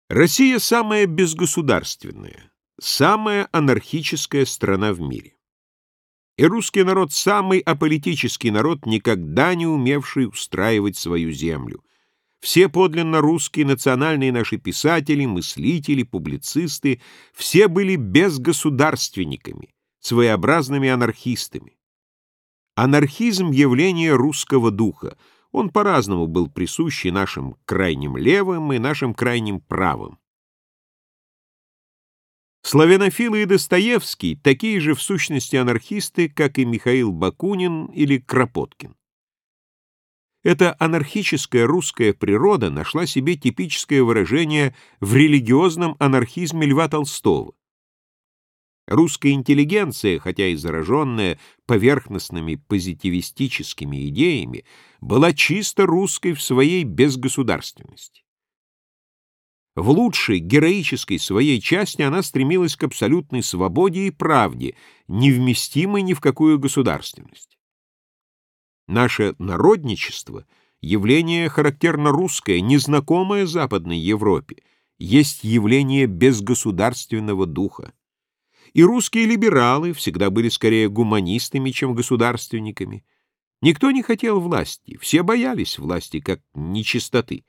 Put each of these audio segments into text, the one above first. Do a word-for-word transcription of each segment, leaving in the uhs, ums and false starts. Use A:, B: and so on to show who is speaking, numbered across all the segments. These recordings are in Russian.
A: Россия самая безгосударственная, самая анархическая страна в мире. И русский народ самый аполитический народ, никогда не умевший устраивать свою землю. Все подлинно русские национальные наши писатели, мыслители, публицисты, все были безгосударственниками, своеобразными анархистами. Анархизм — явление русского духа. Он по-разному был присущ и нашим крайним левым, и нашим крайним правым. Славянофилы и Достоевский — такие же в сущности анархисты, как и Михаил Бакунин или Кропоткин. Эта анархическая русская природа нашла себе типическое выражение в религиозном анархизме Льва Толстого. Русская интеллигенция, хотя и зараженная поверхностными позитивистическими идеями, была чисто русской в своей безгосударственности. В лучшей, героической своей части она стремилась к абсолютной свободе и правде, невместимой ни в какую государственность. Наше народничество — явление характерно русское, незнакомое Западной Европе, есть явление безгосударственного духа. И русские либералы всегда были скорее гуманистами, чем государственниками. Никто не хотел власти, все боялись власти, как нечистоты.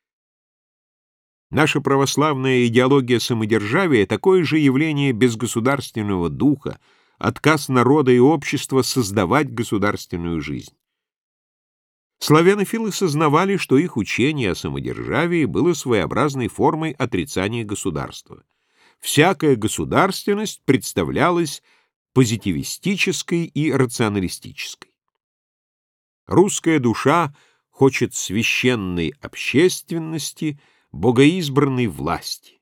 A: Наша православная идеология самодержавия — такое же явление безгосударственного духа, отказ народа и общества создавать государственную жизнь. Славянофилы сознавали, что их учение о самодержавии было своеобразной формой отрицания государства. Всякая государственность представлялась позитивистической и рационалистической. Русская душа хочет священной общественности, богоизбранной власти.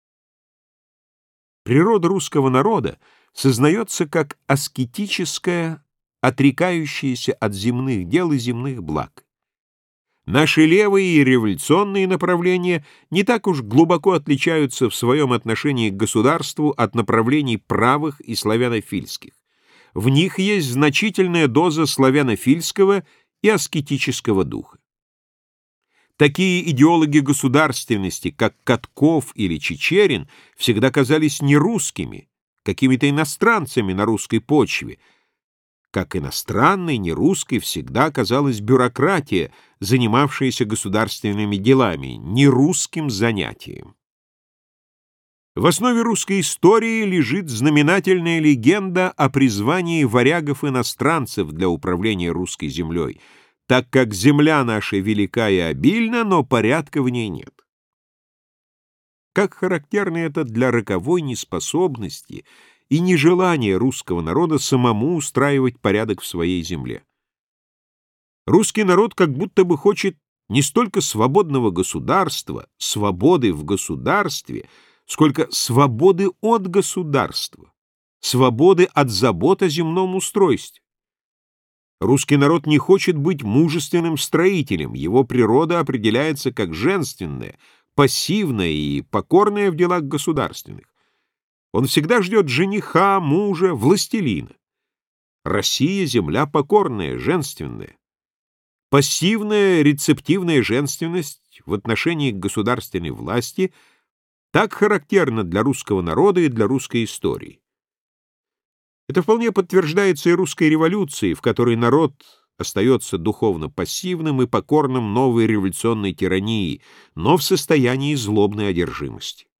A: Природа русского народа сознается как аскетическая, отрекающаяся от земных дел и земных благ. Наши левые и революционные направления не так уж глубоко отличаются в своем отношении к государству от направлений правых и славянофильских. В них есть значительная доза славянофильского и аскетического духа. Такие идеологи государственности, как Катков или Чичерин, всегда казались не русскими, какими-то иностранцами на русской почве. Как иностранной, не русской, всегда казалась бюрократия, занимавшаяся государственными делами, не русским занятием. В основе русской истории лежит знаменательная легенда о призвании варягов-иностранцев для управления русской землей, так как земля наша велика и обильна, но порядка в ней нет. Как характерно это для роковой неспособности и нежелания русского народа самому устраивать порядок в своей земле. Русский народ как будто бы хочет не столько свободного государства, свободы в государстве, сколько свободы от государства, свободы от забот о земном устройстве. Русский народ не хочет быть мужественным строителем, его природа определяется как женственная, пассивная и покорная в делах государственных. Он всегда ждет жениха, мужа, властелина. Россия — земля покорная, женственная. Пассивная, рецептивная женственность в отношении к государственной власти так характерна для русского народа и для русской истории. Это вполне подтверждается и русской революцией, в которой народ остается духовно пассивным и покорным новой революционной тирании, но в состоянии злобной одержимости.